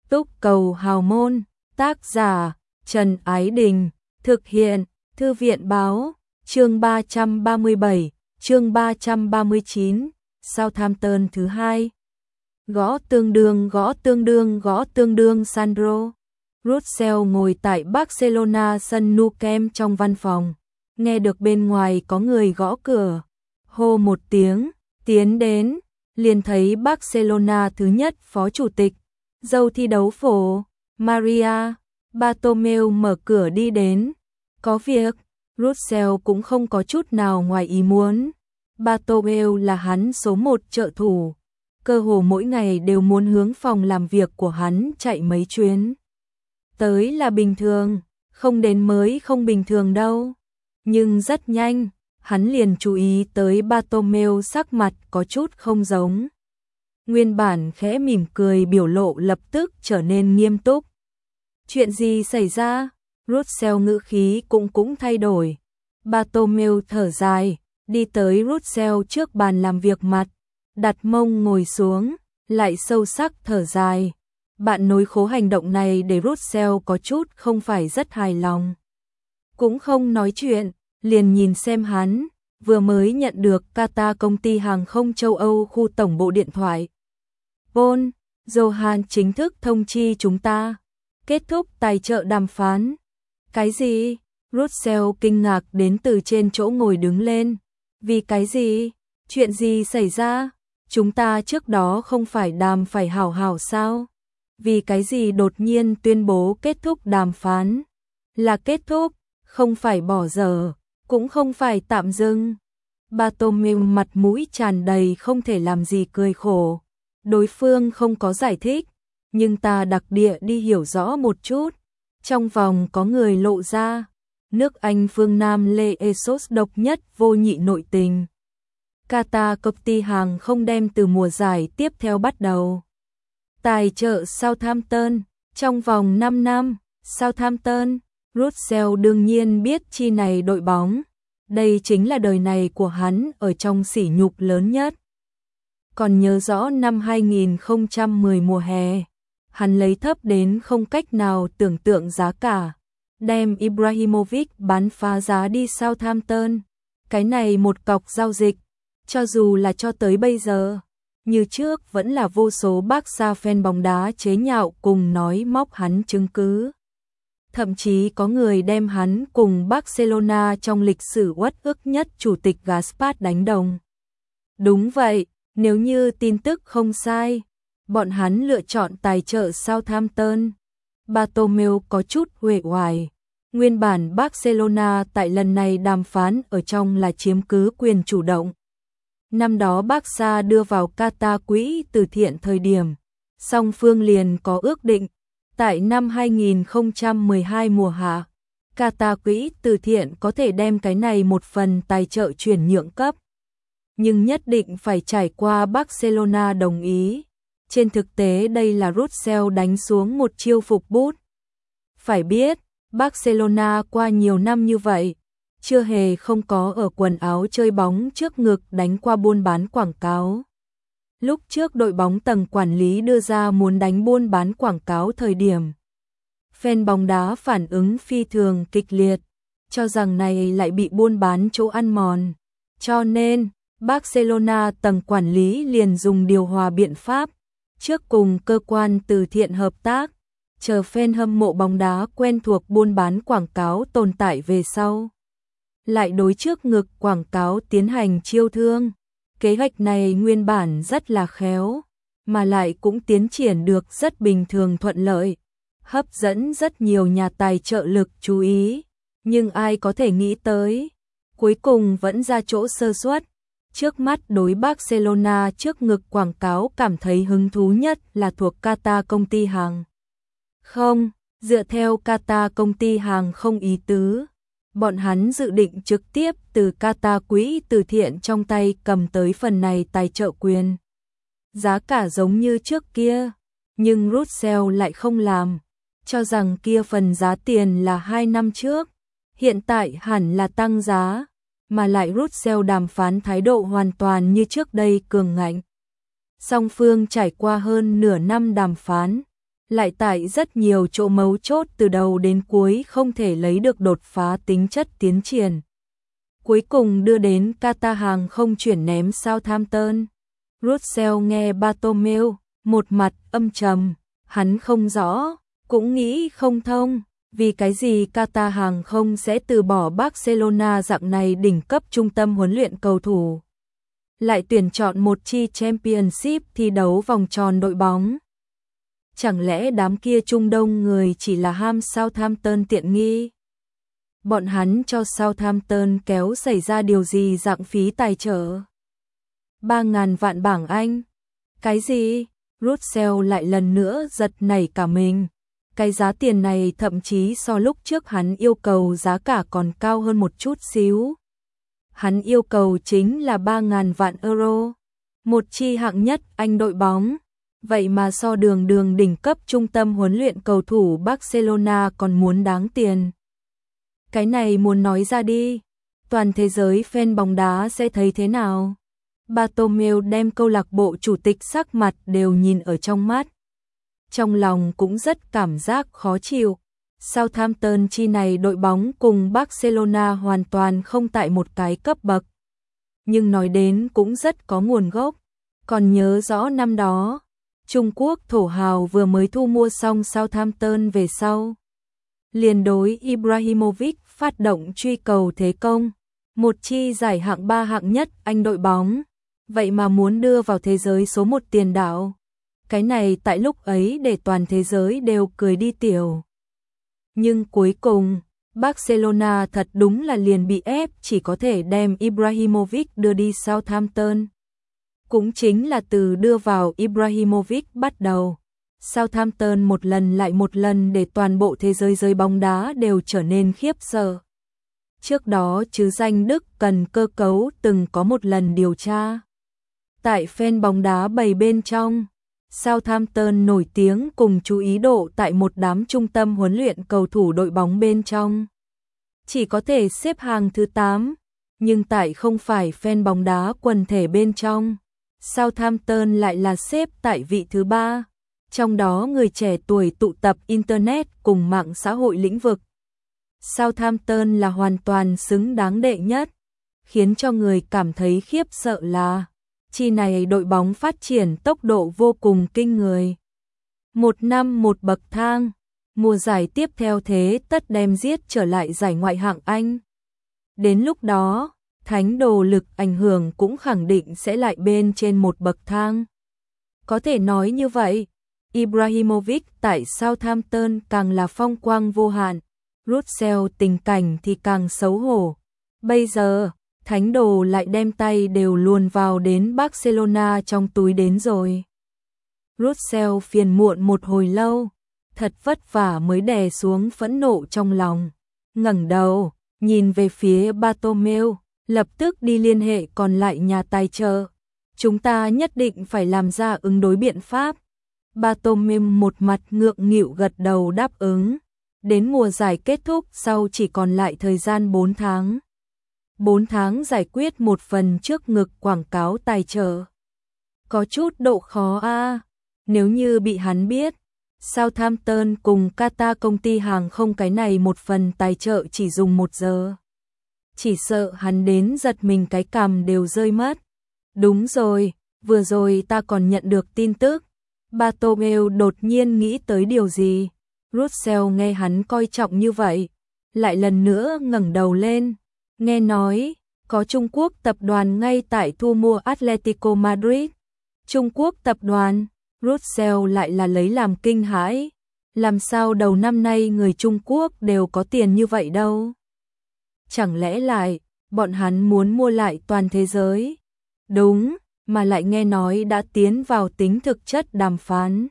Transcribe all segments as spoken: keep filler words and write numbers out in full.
Túc Cầu Hào Môn, tác giả Trần Ái Đình, thực hiện Thư viện Báo, chương ba trăm ba mươi bảy, chương ba trăm ba mươi chín, Southampton thứ hai. Gõ tương đương gõ tương đương gõ tương đương Sandro. Russell ngồi tại Barcelona sân Nou Camp trong văn phòng, nghe được bên ngoài có người gõ cửa, hô một tiếng, tiến đến, liền thấy Barcelona thứ nhất phó chủ tịch, dâu thi đấu phổ, Maria Bartomeu mở cửa đi đến. Có việc, Russell cũng không có chút nào ngoài ý muốn. Bartomeu là hắn số một trợ thủ, cơ hồ mỗi ngày đều muốn hướng phòng làm việc của hắn chạy mấy chuyến. Tới là bình thường, không đến mới không bình thường đâu. Nhưng rất nhanh, hắn liền chú ý tới Bartomeu sắc mặt có chút không giống. Nguyên bản khẽ mỉm cười biểu lộ lập tức trở nên nghiêm túc. Chuyện gì xảy ra? Russell ngữ khí cũng cũng thay đổi. Bartomeu thở dài, đi tới Russell trước bàn làm việc mặt, đặt mông ngồi xuống, lại sâu sắc thở dài. Bạn nối khố hành động này để Russell có chút không phải rất hài lòng. Cũng không nói chuyện, liền nhìn xem hắn, vừa mới nhận được Qatar công ty hàng không châu Âu khu tổng bộ điện thoại. Paul, Johan chính thức thông chi chúng ta, kết thúc tài trợ đàm phán. Cái gì? Russell kinh ngạc đến từ trên chỗ ngồi đứng lên. Vì cái gì? Chuyện gì xảy ra? Chúng ta trước đó không phải đàm phải hảo hảo sao? Vì cái gì đột nhiên tuyên bố kết thúc đàm phán? Là kết thúc, không phải bỏ dở, cũng không phải tạm dừng. Bartomeu mặt mũi tràn đầy không thể làm gì cười khổ. Đối phương không có giải thích, nhưng ta đặc địa đi hiểu rõ một chút. Trong vòng có người lộ ra, nước Anh phương Nam Lê Esos độc nhất vô nhị nội tình. Qatar công ty hàng không đem từ mùa giải tiếp theo bắt đầu tài trợ Southampton trong vòng năm năm. Southampton, Russell đương nhiên biết chi này đội bóng. Đây chính là đời này của hắn ở trong sỉ nhục lớn nhất. Còn nhớ rõ năm hai nghìn không trăm mười mùa hè, hắn lấy thấp đến không cách nào tưởng tượng giá cả, đem Ibrahimovic bán phá giá đi Southampton. Cái này một cọc giao dịch, cho dù là cho tới bây giờ, như trước vẫn là vô số Barca fan bóng đá chế nhạo cùng nói móc hắn chứng cứ. Thậm chí có người đem hắn cùng Barcelona trong lịch sử uất ức nhất chủ tịch Gaspar đánh đồng. Đúng vậy, nếu như tin tức không sai, bọn hắn lựa chọn tài trợ Southampton. Bartomeu có chút uể oải. Nguyên bản Barcelona tại lần này đàm phán ở trong là chiếm cứ quyền chủ động. Năm đó Barca đưa vào Qatar quỹ từ thiện thời điểm, song phương liền có ước định. Tại năm hai nghìn không trăm mười hai mùa hạ, Qatar quỹ từ thiện có thể đem cái này một phần tài trợ chuyển nhượng cấp. Nhưng nhất định phải trải qua Barcelona đồng ý. Trên thực tế đây là Russell đánh xuống một chiêu phục bút. Phải biết, Barcelona qua nhiều năm như vậy, chưa hề không có ở quần áo chơi bóng trước ngực đánh qua buôn bán quảng cáo. Lúc trước đội bóng tầng quản lý đưa ra muốn đánh buôn bán quảng cáo thời điểm, fan bóng đá phản ứng phi thường kịch liệt, cho rằng này lại bị buôn bán chỗ ăn mòn. Cho nên, Barcelona tầng quản lý liền dùng điều hòa biện pháp, trước cùng cơ quan từ thiện hợp tác, chờ fan hâm mộ bóng đá quen thuộc buôn bán quảng cáo tồn tại về sau, lại đối trước ngực quảng cáo tiến hành chiêu thương. Kế hoạch này nguyên bản rất là khéo, mà lại cũng tiến triển được rất bình thường thuận lợi, hấp dẫn rất nhiều nhà tài trợ lực chú ý. Nhưng ai có thể nghĩ tới, cuối cùng vẫn ra chỗ sơ suất. Trước mắt đối Barcelona trước ngực quảng cáo cảm thấy hứng thú nhất là thuộc Qatar công ty hàng không. Dựa theo Qatar công ty hàng không ý tứ, bọn hắn dự định trực tiếp từ Qatar quỹ từ thiện trong tay cầm tới phần này tài trợ quyền. Giá cả giống như trước kia, nhưng Russell lại không làm, cho rằng kia phần giá tiền là hai năm trước, hiện tại hẳn là tăng giá, mà lại Russell đàm phán thái độ hoàn toàn như trước đây cường ngạnh. Song phương trải qua hơn nửa năm đàm phán, lại tại rất nhiều chỗ mấu chốt từ đầu đến cuối không thể lấy được đột phá tính chất tiến triển. Cuối cùng đưa đến Qatar hàng không chuyển ném Southampton. Russell nghe Bartomeu, một mặt âm trầm, hắn không rõ, cũng nghĩ không thông, vì cái gì Qatar hàng không sẽ từ bỏ Barcelona dạng này đỉnh cấp trung tâm huấn luyện cầu thủ, lại tuyển chọn một chi Championship thi đấu vòng tròn đội bóng. Chẳng lẽ đám kia Trung Đông người chỉ là ham Southampton tiện nghi? Bọn hắn cho Southampton kéo xảy ra điều gì dạng phí tài trợ? Ba ngàn vạn bảng Anh. Cái gì? Russell lại lần nữa giật nảy cả mình. Cái giá tiền này thậm chí so lúc trước hắn yêu cầu giá cả còn cao hơn một chút xíu. Hắn yêu cầu chính là ba ngàn vạn euro. Một chi hạng nhất Anh đội bóng. Vậy mà so đường đường đỉnh cấp trung tâm huấn luyện cầu thủ Barcelona còn muốn đáng tiền. Cái này muốn nói ra đi, toàn thế giới fan bóng đá sẽ thấy thế nào? Bartomeu đem câu lạc bộ chủ tịch sắc mặt đều nhìn ở trong mắt. Trong lòng cũng rất cảm giác khó chịu. Southampton chi này đội bóng cùng Barcelona hoàn toàn không tại một cái cấp bậc. Nhưng nói đến cũng rất có nguồn gốc. Còn nhớ rõ năm đó, Trung Quốc thổ hào vừa mới thu mua xong Southampton về sau. Liền đối Ibrahimovic phát động truy cầu thế công, một chi giải hạng ba hạng nhất Anh đội bóng, vậy mà muốn đưa vào thế giới số một tiền đạo. Cái này tại lúc ấy để toàn thế giới đều cười đi tiểu. Nhưng cuối cùng, Barcelona thật đúng là liền bị ép chỉ có thể đem Ibrahimovic đưa đi Southampton. Cũng chính là từ đưa vào Ibrahimovic bắt đầu. Southampton một lần lại một lần để toàn bộ thế giới giới bóng đá đều trở nên khiếp sợ. Trước đó chứ danh Đức cần cơ cấu từng có một lần điều tra. Tại fan bóng đá bầy bên trong, Southampton nổi tiếng cùng chú ý độ tại một đám trung tâm huấn luyện cầu thủ đội bóng bên trong. Chỉ có thể xếp hàng thứ tám, nhưng tại không phải fan bóng đá quần thể bên trong, Southampton lại là xếp tại vị thứ ba. Trong đó người trẻ tuổi tụ tập Internet cùng mạng xã hội lĩnh vực. Southampton là hoàn toàn xứng đáng đệ nhất, khiến cho người cảm thấy khiếp sợ là chi này đội bóng phát triển tốc độ vô cùng kinh người. Một năm một bậc thang, mùa giải tiếp theo thế tất đem giết trở lại giải ngoại hạng Anh. Đến lúc đó, thánh đồ lực ảnh hưởng cũng khẳng định sẽ lại bên trên một bậc thang. Có thể nói như vậy, Ibrahimovic tại Southampton càng là phong quang vô hạn, Russell tình cảnh thì càng xấu hổ. Bây giờ, thánh đồ lại đem tay đều luồn vào đến Barcelona trong túi đến rồi. Russell phiền muộn một hồi lâu, thật vất vả mới đè xuống phẫn nộ trong lòng. Ngẩng đầu, nhìn về phía Bartomeu, lập tức đi liên hệ còn lại nhà tài trợ. Chúng ta nhất định phải làm ra ứng đối biện pháp. Bartomeu một mặt ngượng nghịu gật đầu đáp ứng. Đến mùa giải kết thúc sau chỉ còn lại thời gian bốn tháng. bốn tháng giải quyết một phần trước ngực quảng cáo tài trợ. Có chút độ khó a. À. Nếu như bị hắn biết, Southampton cùng Qatar công ty hàng không cái này một phần tài trợ chỉ dùng một giờ. Chỉ sợ hắn đến giật mình cái cằm đều rơi mất. Đúng rồi, vừa rồi ta còn nhận được tin tức. Bartomeu đột nhiên nghĩ tới điều gì. Russell nghe hắn coi trọng như vậy, lại lần nữa ngẩng đầu lên. Nghe nói, có Trung Quốc tập đoàn ngay tại thu mua Atletico Madrid. Trung Quốc tập đoàn, Russell lại là lấy làm kinh hãi. Làm sao đầu năm nay người Trung Quốc đều có tiền như vậy đâu? Chẳng lẽ lại, bọn hắn muốn mua lại toàn thế giới? Đúng, mà lại nghe nói đã tiến vào tính thực chất đàm phán.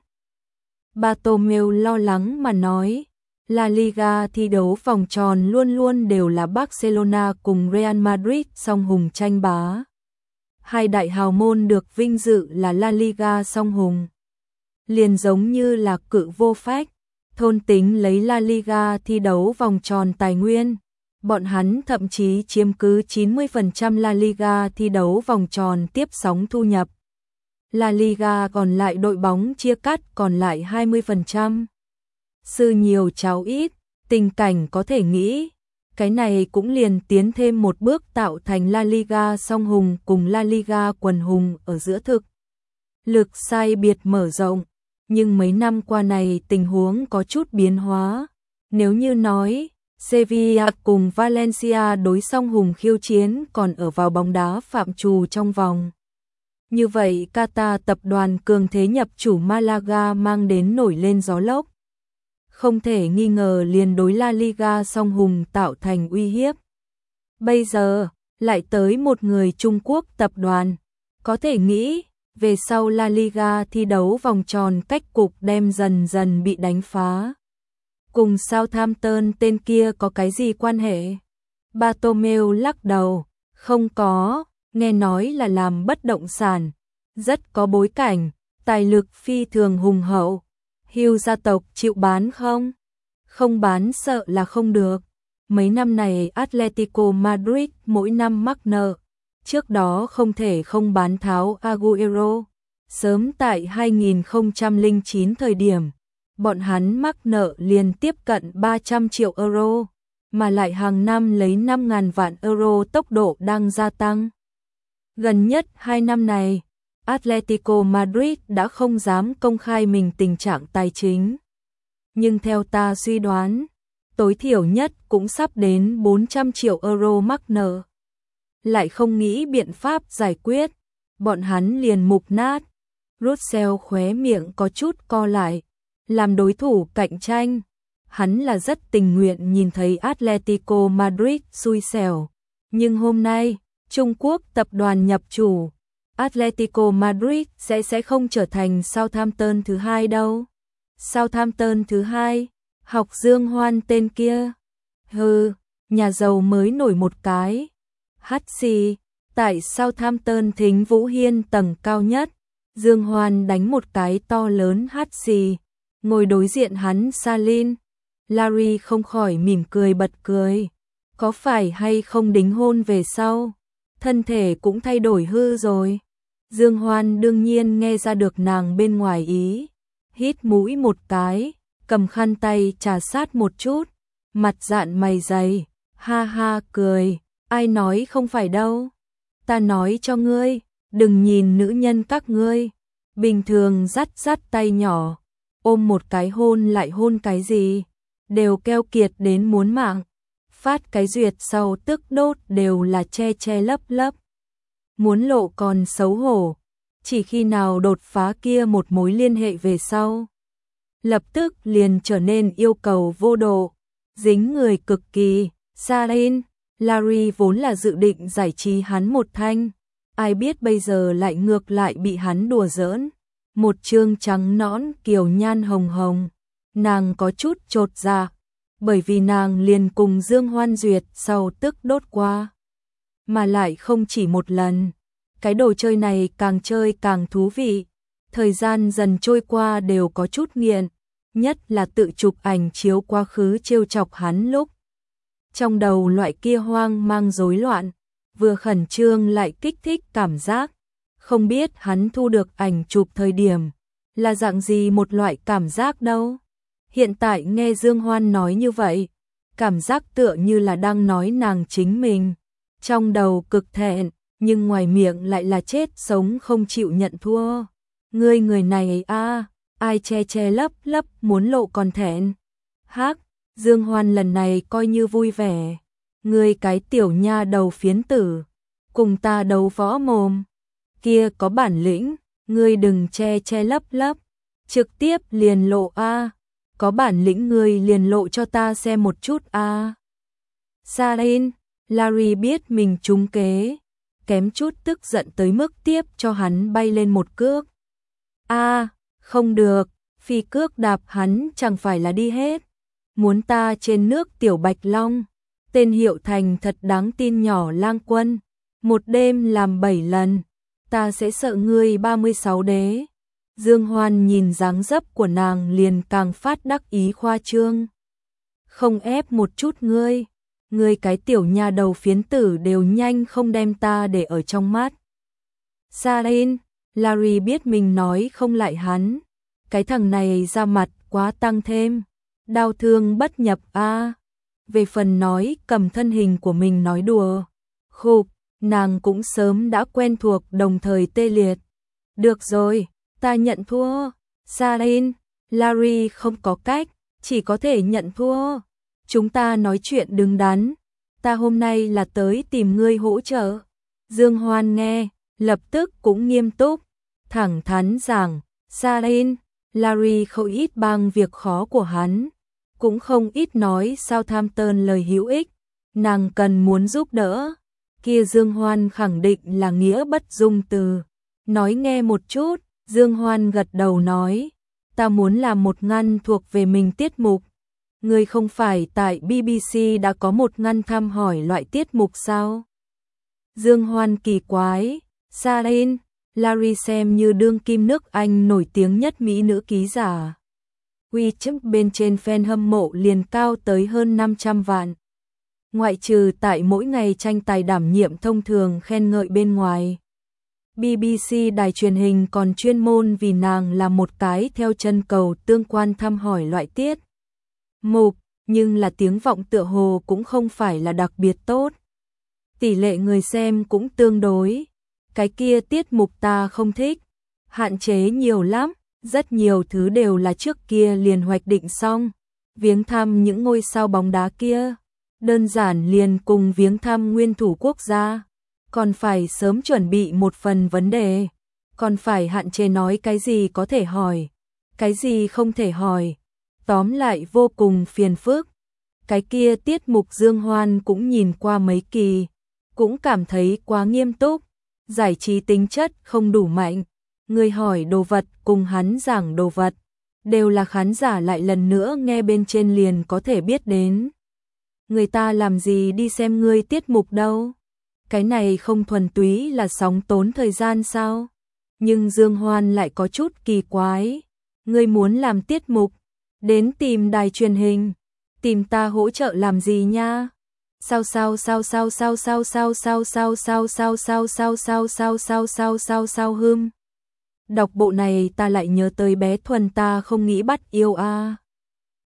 Bartomeu lo lắng mà nói, La Liga thi đấu vòng tròn luôn luôn đều là Barcelona cùng Real Madrid song hùng tranh bá. Hai đại hào môn được vinh dự là La Liga song hùng. Liền giống như là cự vô phách, thôn tính lấy La Liga thi đấu vòng tròn tài nguyên. Bọn hắn thậm chí chiếm cứ chín mươi phần trăm La Liga thi đấu vòng tròn tiếp sóng thu nhập. La Liga còn lại đội bóng chia cắt còn lại hai mươi phần trăm. Sư nhiều cháu ít, tình cảnh có thể nghĩ, cái này cũng liền tiến thêm một bước tạo thành La Liga song hùng cùng La Liga quần hùng ở giữa thực. Lực sai biệt mở rộng, nhưng mấy năm qua này tình huống có chút biến hóa. Nếu như nói, Sevilla cùng Valencia đối song hùng khiêu chiến còn ở vào bóng đá phạm trù trong vòng. Như vậy Qatar tập đoàn cường thế nhập chủ Malaga mang đến nổi lên gió lốc. Không thể nghi ngờ liền đối La Liga song hùng tạo thành uy hiếp. Bây giờ, lại tới một người Trung Quốc tập đoàn. Có thể nghĩ, về sau La Liga thi đấu vòng tròn cách cục đem dần dần bị đánh phá. Cùng Southampton tên kia có cái gì quan hệ? Bartomeu lắc đầu, không có, nghe nói là làm bất động sản, rất có bối cảnh, tài lực phi thường hùng hậu. Hugh gia tộc chịu bán không? Không bán sợ là không được. Mấy năm này Atletico Madrid mỗi năm mắc nợ. Trước đó không thể không bán tháo Agüero. Sớm tại hai nghìn không trăm lẻ chín thời điểm, bọn hắn mắc nợ liền tiếp cận ba trăm triệu euro, mà lại hàng năm lấy năm nghìn vạn euro tốc độ đang gia tăng. Gần nhất hai năm này, Atletico Madrid đã không dám công khai mình tình trạng tài chính. Nhưng theo ta suy đoán, tối thiểu nhất cũng sắp đến bốn trăm triệu euro mắc nợ. Lại không nghĩ biện pháp giải quyết, bọn hắn liền mục nát. Russell khóe miệng có chút co lại, làm đối thủ cạnh tranh. Hắn là rất tình nguyện nhìn thấy Atletico Madrid xui xẻo. Nhưng hôm nay, Trung Quốc tập đoàn nhập chủ, Atletico Madrid sẽ sẽ không trở thành Southampton thứ hai đâu. Southampton thứ hai, học Dương Hoan tên kia. Hừ, nhà giàu mới nổi một cái. Hắt xì, tại Southampton thính Vũ Hiên tầng cao nhất, Dương Hoan đánh một cái to lớn hắt xì, ngồi đối diện hắn Salin. Larry không khỏi mỉm cười bật cười. Có phải hay không đính hôn về sau? Thân thể cũng thay đổi hư rồi. Dương Hoan đương nhiên nghe ra được nàng bên ngoài ý. Hít mũi một cái, cầm khăn tay trà sát một chút. Mặt dạn mày dày, ha ha cười. Ai nói không phải đâu. Ta nói cho ngươi, đừng nhìn nữ nhân các ngươi. Bình thường dắt dắt tay nhỏ, ôm một cái hôn lại hôn cái gì. Đều keo kiệt đến muốn mạng. Phát cái duyệt sau tức đốt đều là che che lấp lấp. Muốn lộ còn xấu hổ. Chỉ khi nào đột phá kia một mối liên hệ về sau, lập tức liền trở nên yêu cầu vô độ, dính người cực kỳ. Sarin, Larry vốn là dự định giải trí hắn một thanh, ai biết bây giờ lại ngược lại bị hắn đùa giỡn. Một trương trắng nõn kiều nhan hồng hồng, nàng có chút chột dạ, bởi vì nàng liền cùng Dương Hoan duyệt sau tức đốt qua, mà lại không chỉ một lần. Cái đồ chơi này càng chơi càng thú vị, thời gian dần trôi qua đều có chút nghiện, nhất là tự chụp ảnh chiếu quá khứ trêu chọc hắn lúc. Trong đầu loại kia hoang mang rối loạn, vừa khẩn trương lại kích thích cảm giác, không biết hắn thu được ảnh chụp thời điểm, là dạng gì một loại cảm giác đâu. Hiện tại nghe Dương Hoan nói như vậy, cảm giác tựa như là đang nói nàng chính mình, trong đầu cực thẹn. Nhưng ngoài miệng lại là chết sống không chịu nhận thua. Ngươi người này a, à, ai che che lấp lấp muốn lộ còn thẹn. Hắc, Dương Hoan lần này coi như vui vẻ. Ngươi cái tiểu nha đầu phiến tử, cùng ta đấu võ mồm. Kia có bản lĩnh, ngươi đừng che che lấp lấp, trực tiếp liền lộ a. À. Có bản lĩnh ngươi liền lộ cho ta xem một chút a. À. Sarin, Larry biết mình trúng kế, kém chút tức giận tới mức tiếp cho hắn bay lên một cước. A, à, không được, phi cước đạp hắn chẳng phải là đi hết. Muốn ta trên nước tiểu bạch long, tên hiệu thành thật đáng tin nhỏ lang quân, một đêm làm bảy lần, ta sẽ sợ ngươi ba mươi sáu đế. Dương Hoan nhìn dáng dấp của nàng liền càng phát đắc ý khoa trương. Không ép một chút ngươi. Ngươi cái tiểu nhà đầu phiến tử đều nhanh không đem ta để ở trong mắt. Sarin, Larry biết mình nói không lại hắn. Cái thằng này ra mặt quá tăng thêm. Đau thương bất nhập a. À. Về phần nói cầm thân hình của mình nói đùa. Khục, nàng cũng sớm đã quen thuộc đồng thời tê liệt. Được rồi, ta nhận thua. Sarin, Larry không có cách, chỉ có thể nhận thua. Chúng ta nói chuyện đứng đắn. Ta hôm nay là tới tìm ngươi hỗ trợ. Dương Hoan nghe, lập tức cũng nghiêm túc, thẳng thắn rằng, Sarin, Larry không ít bang việc khó của hắn, cũng không ít nói Southampton lời hữu ích, nàng cần muốn giúp đỡ. Kia Dương Hoan khẳng định là nghĩa bất dung từ. Nói nghe một chút, Dương Hoan gật đầu nói, ta muốn làm một ngăn thuộc về mình tiết mục. Ngươi không phải tại bê bê xê đã có một ngăn thăm hỏi loại tiết mục sao? Dương Hoan kỳ quái, Sarin, Larry xem như đương kim nước Anh nổi tiếng nhất mỹ nữ ký giả. WeChat bên trên fan hâm mộ liền cao tới hơn năm trăm vạn. Ngoại trừ tại mỗi ngày tranh tài đảm nhiệm thông thường khen ngợi bên ngoài. bê bê xê đài truyền hình còn chuyên môn vì nàng là một cái theo chân cầu tương quan thăm hỏi loại tiết mục, nhưng là tiếng vọng tựa hồ cũng không phải là đặc biệt tốt. Tỷ lệ người xem cũng tương đối. Cái kia tiết mục ta không thích. Hạn chế nhiều lắm, rất nhiều thứ đều là trước kia liền hoạch định xong. Viếng thăm những ngôi sao bóng đá kia, đơn giản liền cùng viếng thăm nguyên thủ quốc gia. Còn phải sớm chuẩn bị một phần vấn đề. Còn phải hạn chế nói cái gì có thể hỏi, cái gì không thể hỏi. Tóm lại vô cùng phiền phức. Cái kia tiết mục Dương Hoan cũng nhìn qua mấy kỳ, cũng cảm thấy quá nghiêm túc, giải trí tính chất không đủ mạnh. Người hỏi đồ vật cùng hắn giảng đồ vật, đều là khán giả lại lần nữa nghe bên trên liền có thể biết đến. Người ta làm gì đi xem ngươi tiết mục đâu? Cái này không thuần túy là sóng tốn thời gian sao? Nhưng Dương Hoan lại có chút kỳ quái. Ngươi muốn làm tiết mục, đến tìm đài truyền hình, tìm ta hỗ trợ làm gì nha? Sao sao sao sao sao sao sao sao sao sao sao sao sao sao sao sao sao sao sao hưm. Đọc bộ này ta lại nhớ tới bé Thuần ta không nghĩ bắt yêu a.